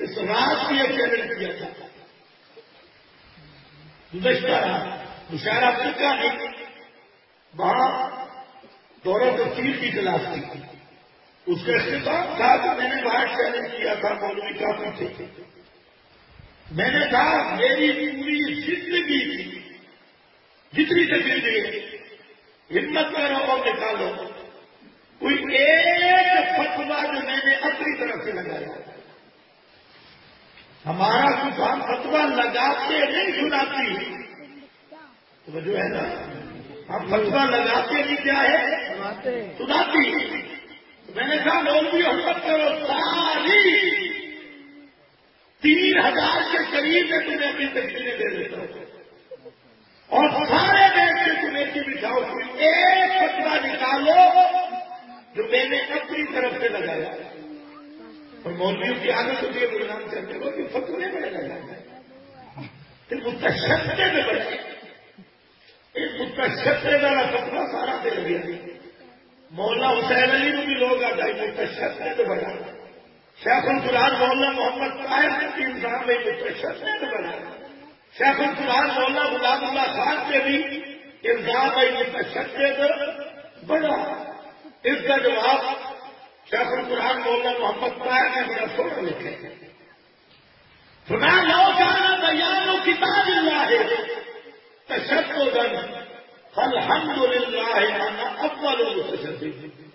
اس رات یہ چیلنج کیا تھا گزشتہ رات مشاعرہ فقہ نے وہاں دورہ تفسیر کی کلاس کی، اس کا اختتام تھا کہ میں نے باہر چیلنج کیا تھا، مولوی کافی تھے، میں نے کہا میری پوری زندگی جتنی تکلیفیں ہے ہمت کرو اور نکالو کوئی ایک فتوا جو میں نے اپنی طرف سے لگایا، ہمارا کچھ ہم فتوا لگاتے نہیں سناتی، تو جو ہے نا ہم فتوا لگاتے نہیں کیا ہے سناتی۔ میں نے کہا مولوی ہمت کرو، ساری 3000 کے قریب میں تمہیں اپنی تقریریں دے دیتا ہوں اور سارے دیش سے تمہیں کی بٹھاؤ، ایک فتوا نکالو جو میں نے اپنی طرف سے لگایا۔ اور مولویوں کی عادت ہوتی ہے بدنام کرنے کو کہ فتوے میں لگایا، پھر متشدد میں بڑھے، ایک متشدد والا فتوا سارا دے دیا۔ مولانا حسین علی کو بھی لوگ آ جائے متشدد بڑھا، شیخ القرآن مولانا محمد طاہر کے انسان میں متشدد بڑھا، شیخ القرآن مولانا غلام اللہ خان کے بھی الزام میں متشدد بڑھا۔ اس کا جواب شیخ القرآن مولانا محمد طاہر نے بڑا سونا لکھے، فرمایا لو کان بیان کتاب اللہ تشددا فالحمد للہ انا اول المتشددین۔